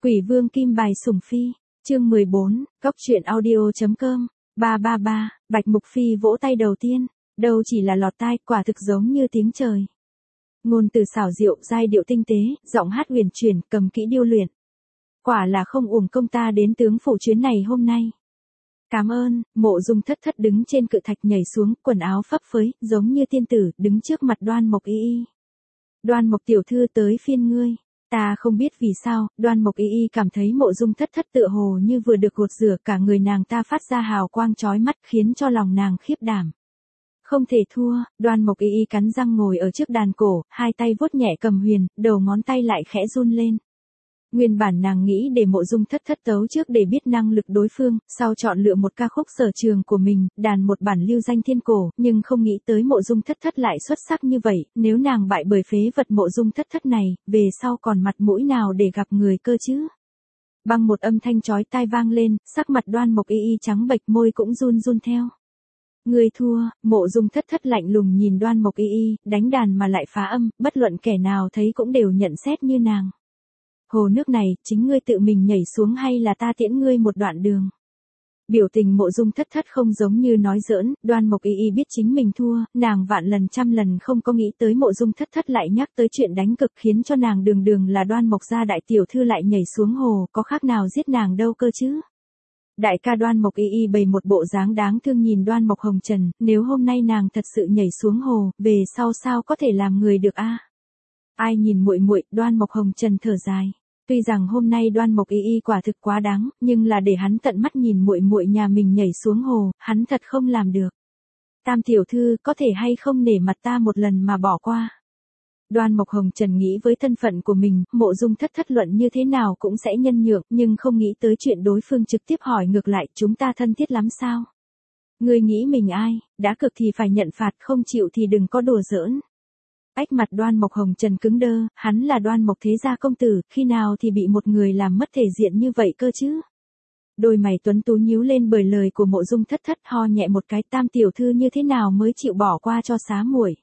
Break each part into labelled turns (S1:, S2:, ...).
S1: Quỷ vương kim bài sủng phi, chương 14, góc truyện audio.com, 333, Bạch Mục Phi vỗ tay đầu tiên, đâu chỉ là lọt tai, quả thực giống như tiếng trời. Ngôn từ xảo diệu, giai điệu tinh tế, giọng hát huyền chuyển, cầm kỹ điêu luyện. Quả là không uổng công ta đến tướng phủ chuyến này hôm nay. Cảm ơn. Mộ Dung Thất Thất đứng trên cự thạch nhảy xuống, quần áo phấp phới, giống như tiên tử, đứng trước mặt Đoan Mộc Y Y. Đoan Mộc tiểu thư, tới phiên ngươi. Ta không biết vì sao, Đoan Mộc Y Y cảm thấy Mộ Dung Thất Thất tựa hồ như vừa được gột rửa, cả người nàng ta phát ra hào quang chói mắt, khiến cho lòng nàng khiếp đảm. Không thể thua. Đoan Mộc Y Y cắn răng ngồi ở trước đàn cổ, hai tay vuốt nhẹ cầm huyền, đầu ngón tay lại khẽ run lên. Nguyên bản nàng nghĩ để Mộ Dung Thất Thất tấu trước để biết năng lực đối phương, sau chọn lựa một ca khúc sở trường của mình, đàn một bản lưu danh thiên cổ, nhưng không nghĩ tới Mộ Dung Thất Thất lại xuất sắc như vậy, nếu nàng bại bởi phế vật Mộ Dung Thất Thất này, về sau còn mặt mũi nào để gặp người cơ chứ? Băng một âm thanh chói tai vang lên, sắc mặt Đoan Mộc Y Y trắng bệch, môi cũng run run theo. Ngươi thua. Mộ Dung Thất Thất lạnh lùng nhìn Đoan Mộc Y Y, đánh đàn mà lại phá âm, bất luận kẻ nào thấy cũng đều nhận xét như nàng. Hồ nước này, chính ngươi tự mình nhảy xuống hay là ta tiễn ngươi một đoạn đường? Biểu tình Mộ Dung Thất Thất không giống như nói giỡn, Đoan Mộc Y Y biết chính mình thua, nàng vạn lần trăm lần không có nghĩ tới Mộ Dung Thất Thất lại nhắc tới chuyện đánh cực, khiến cho nàng đường đường là Đoan Mộc gia đại tiểu thư lại nhảy xuống hồ, có khác nào giết nàng đâu cơ chứ? Đại ca Đoan Mộc Y Y bày một bộ dáng đáng thương nhìn Đoan Mộc Hồng Trần, nếu hôm nay nàng thật sự nhảy xuống hồ, về sau sao có thể làm người được a? Ai nhìn muội muội? Đoan Mộc Hồng Trần thở dài. Tuy rằng hôm nay Đoan Mộc Y Y quả thực quá đáng, nhưng là để hắn tận mắt nhìn muội muội nhà mình nhảy xuống hồ, hắn thật không làm được. Tam tiểu thư, có thể hay không nể mặt ta một lần mà bỏ qua? Đoan Mộc Hồng Trần nghĩ với thân phận của mình, Mộ Dung Thất Thất luận như thế nào cũng sẽ nhân nhượng, nhưng không nghĩ tới chuyện đối phương trực tiếp hỏi ngược lại, chúng ta thân thiết lắm sao? Ngươi nghĩ mình ai, đã cực thì phải nhận phạt, không chịu thì đừng có đùa giỡn. Ách mặt Đoan Mộc Hồng Trần cứng đơ, hắn là Đoan Mộc thế gia công tử, khi nào thì bị một người làm mất thể diện như vậy cơ chứ? Đôi mày tuấn tú nhíu lên bởi lời của Mộ Dung Thất Thất, ho nhẹ một cái, tam tiểu thư như thế nào mới chịu bỏ qua cho xá muội?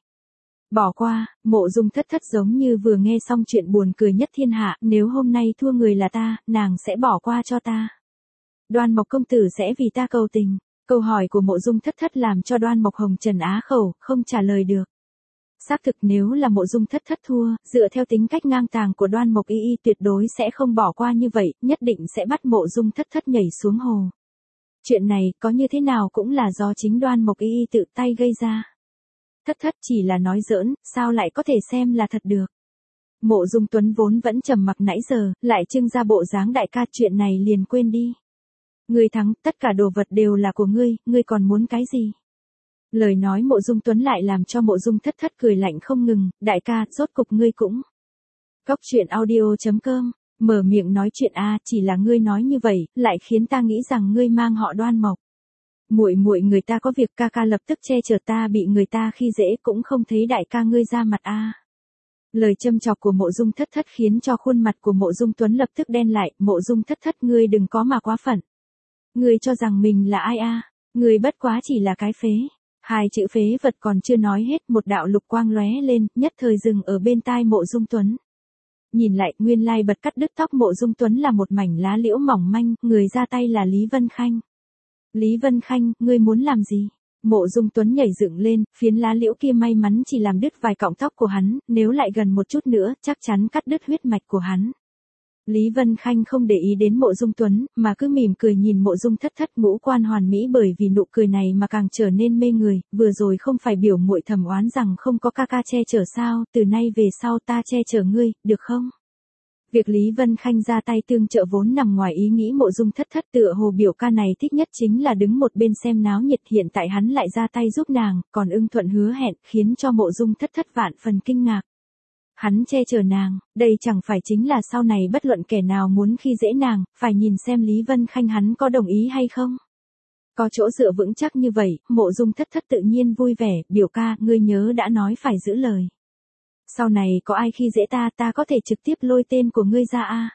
S1: Bỏ qua? Mộ Dung Thất Thất giống như vừa nghe xong chuyện buồn cười nhất thiên hạ, nếu hôm nay thua người là ta, nàng sẽ bỏ qua cho ta. Đoan Mộc công tử sẽ vì ta cầu tình. Câu hỏi của Mộ Dung Thất Thất làm cho Đoan Mộc Hồng Trần á khẩu, không trả lời được. Xác thực nếu là Mộ Dung Thất Thất thua, dựa theo tính cách ngang tàng của Đoan Mộc Y Y tuyệt đối sẽ không bỏ qua như vậy, nhất định sẽ bắt Mộ Dung Thất Thất nhảy xuống hồ. Chuyện này, có như thế nào cũng là do chính Đoan Mộc Y Y tự tay gây ra. Thất Thất chỉ là nói giỡn, sao lại có thể xem là thật được. Mộ Dung Tuấn vốn vẫn trầm mặc nãy giờ, lại trưng ra bộ dáng đại ca, chuyện này liền quên đi. Ngươi thắng, tất cả đồ vật đều là của ngươi còn muốn cái gì? Lời nói Mộ Dung Tuấn lại làm cho Mộ Dung Thất Thất cười lạnh không ngừng, đại ca, rốt cục ngươi cũng. Góc truyện audio.com, mở miệng nói chuyện a, chỉ là ngươi nói như vậy, lại khiến ta nghĩ rằng ngươi mang họ Đoan Mộc. Muội muội người ta có việc, ca ca lập tức che chở ta bị người ta khi dễ, cũng không thấy đại ca ngươi ra mặt a. Lời châm chọc của Mộ Dung Thất Thất khiến cho khuôn mặt của Mộ Dung Tuấn lập tức đen lại, Mộ Dung Thất Thất, ngươi đừng có mà quá phận. Ngươi cho rằng mình là ai a? Ngươi bất quá chỉ là cái phế. Hai chữ phế vật còn chưa nói hết, một đạo lục quang lóe lên, nhất thời dừng ở bên tai Mộ Dung Tuấn. Nhìn lại, nguyên lai bật cắt đứt tóc Mộ Dung Tuấn là một mảnh lá liễu mỏng manh, người ra tay là Lý Vân Khanh. Lý Vân Khanh, ngươi muốn làm gì? Mộ Dung Tuấn nhảy dựng lên, phiến lá liễu kia may mắn chỉ làm đứt vài cọng tóc của hắn, nếu lại gần một chút nữa, chắc chắn cắt đứt huyết mạch của hắn. Lý Vân Khanh không để ý đến Mộ Dung Tuấn, mà cứ mỉm cười nhìn Mộ Dung Thất Thất, ngũ quan hoàn mỹ, bởi vì nụ cười này mà càng trở nên mê người, vừa rồi không phải biểu muội thầm oán rằng không có ca ca che chở sao, từ nay về sau ta che chở ngươi, được không? Việc Lý Vân Khanh ra tay tương trợ vốn nằm ngoài ý nghĩ Mộ Dung Thất Thất, tựa hồ biểu ca này thích nhất chính là đứng một bên xem náo nhiệt, hiện tại hắn lại ra tay giúp nàng, còn ưng thuận hứa hẹn, khiến cho Mộ Dung Thất Thất vạn phần kinh ngạc. Hắn che chở nàng, đây chẳng phải chính là sau này bất luận kẻ nào muốn khi dễ nàng, phải nhìn xem Lý Vân Khanh hắn có đồng ý hay không. Có chỗ dựa vững chắc như vậy, Mộ Dung Thất Thất tự nhiên vui vẻ, biểu ca, ngươi nhớ đã nói phải giữ lời. Sau này có ai khi dễ ta có thể trực tiếp lôi tên của ngươi ra a.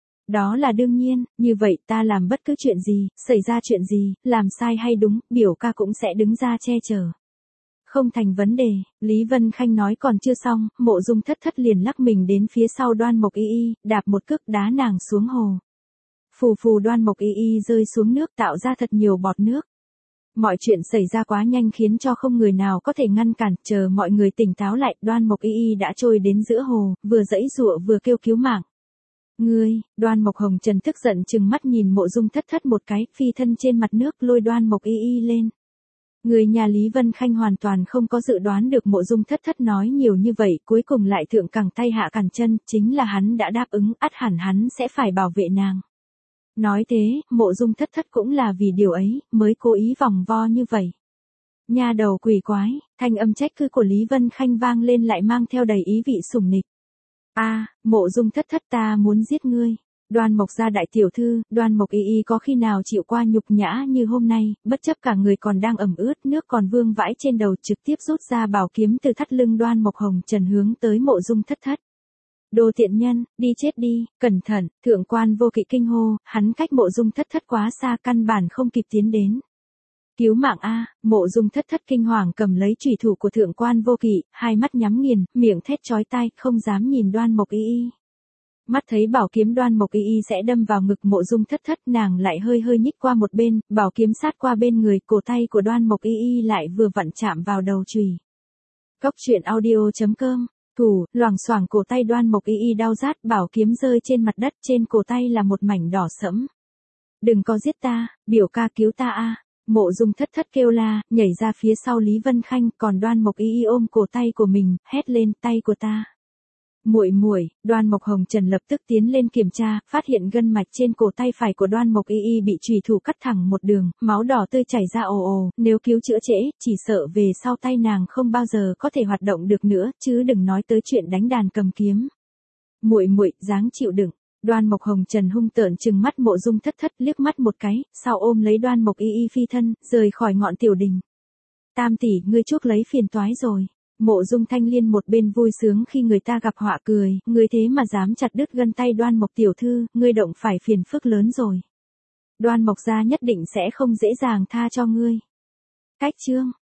S1: Đó là đương nhiên, như vậy ta làm bất cứ chuyện gì, xảy ra chuyện gì, làm sai hay đúng, biểu ca cũng sẽ đứng ra che chở. Không thành vấn đề, Lý Vân Khanh nói còn chưa xong, Mộ Dung Thất Thất liền lắc mình đến phía sau Đoan Mộc Y Y, đạp một cước đá nàng xuống hồ. Phù phù Đoan Mộc Y Y rơi xuống nước tạo ra thật nhiều bọt nước. Mọi chuyện xảy ra quá nhanh khiến cho không người nào có thể ngăn cản, chờ mọi người tỉnh táo lại, Đoan Mộc Y Y đã trôi đến giữa hồ, vừa giãy giụa vừa kêu cứu mạng. Ngươi, Đoan Mộc Hồng Trần tức giận trừng mắt nhìn Mộ Dung Thất Thất một cái, phi thân trên mặt nước lôi Đoan Mộc Y Y lên. Người nhà Lý Vân Khanh hoàn toàn không có dự đoán được Mộ Dung Thất Thất nói nhiều như vậy, cuối cùng lại thượng cẳng tay hạ cẳng chân, chính là hắn đã đáp ứng, ắt hẳn hắn sẽ phải bảo vệ nàng. Nói thế, Mộ Dung Thất Thất cũng là vì điều ấy, mới cố ý vòng vo như vậy. Nha đầu quỷ quái, thanh âm trách cứ của Lý Vân Khanh vang lên lại mang theo đầy ý vị sủng nịch. A, Mộ Dung Thất Thất ta muốn giết ngươi. Đoan Mộc gia đại tiểu thư, Đoan Mộc Y Y có khi nào chịu qua nhục nhã như hôm nay, bất chấp cả người còn đang ẩm ướt, nước còn vương vãi trên đầu, trực tiếp rút ra bảo kiếm từ thắt lưng Đoan Mộc Hồng Trần hướng tới Mộ Dung Thất Thất. Đồ tiện nhân, đi chết đi, cẩn thận, thượng quan Vô Kỵ kinh hô, hắn cách Mộ Dung Thất Thất quá xa căn bản không kịp tiến đến. Cứu mạng a, Mộ Dung Thất Thất kinh hoàng cầm lấy chủy thủ của thượng quan Vô Kỵ, hai mắt nhắm nghiền, miệng thét chói tai, không dám nhìn Đoan Mộc Y Y. Mắt thấy bảo kiếm Đoan Mộc Y Y sẽ đâm vào ngực Mộ Dung Thất Thất, nàng lại hơi hơi nhích qua một bên, bảo kiếm sát qua bên người, cổ tay của Đoan Mộc Y Y lại vừa vặn chạm vào đầu chùy. Cốc truyện audio.com, thủ, loảng xoảng cổ tay Đoan Mộc Y Y đau rát, bảo kiếm rơi trên mặt đất, trên cổ tay là một mảnh đỏ sẫm. Đừng có giết ta, biểu ca cứu ta a. Mộ Dung Thất Thất kêu la, nhảy ra phía sau Lý Vân Khanh, còn Đoan Mộc Y Y ôm cổ tay của mình, hét lên, tay của ta. Muội muội, Đoan Mộc Hồng Trần lập tức tiến lên kiểm tra, phát hiện gân mạch trên cổ tay phải của Đoan Mộc Y Y bị chủy thủ cắt thẳng một đường, máu đỏ tươi chảy ra ồ ồ, nếu cứu chữa trễ, chỉ sợ về sau tay nàng không bao giờ có thể hoạt động được nữa, chứ đừng nói tới chuyện đánh đàn cầm kiếm. Muội muội, dáng chịu đựng. Đoan Mộc Hồng Trần hung tợn trừng mắt Mộ Dung Thất Thất liếc mắt một cái, sau ôm lấy Đoan Mộc Y Y phi thân, rời khỏi ngọn tiểu đình. Tam tỷ, ngươi chuốc lấy phiền toái rồi. Mộ Dung Thanh Liên một bên vui sướng khi người ta gặp họa cười, ngươi thế mà dám chặt đứt gân tay Đoan Mộc tiểu thư, ngươi động phải phiền phức lớn rồi. Đoan Mộc gia nhất định sẽ không dễ dàng tha cho ngươi. Cách chương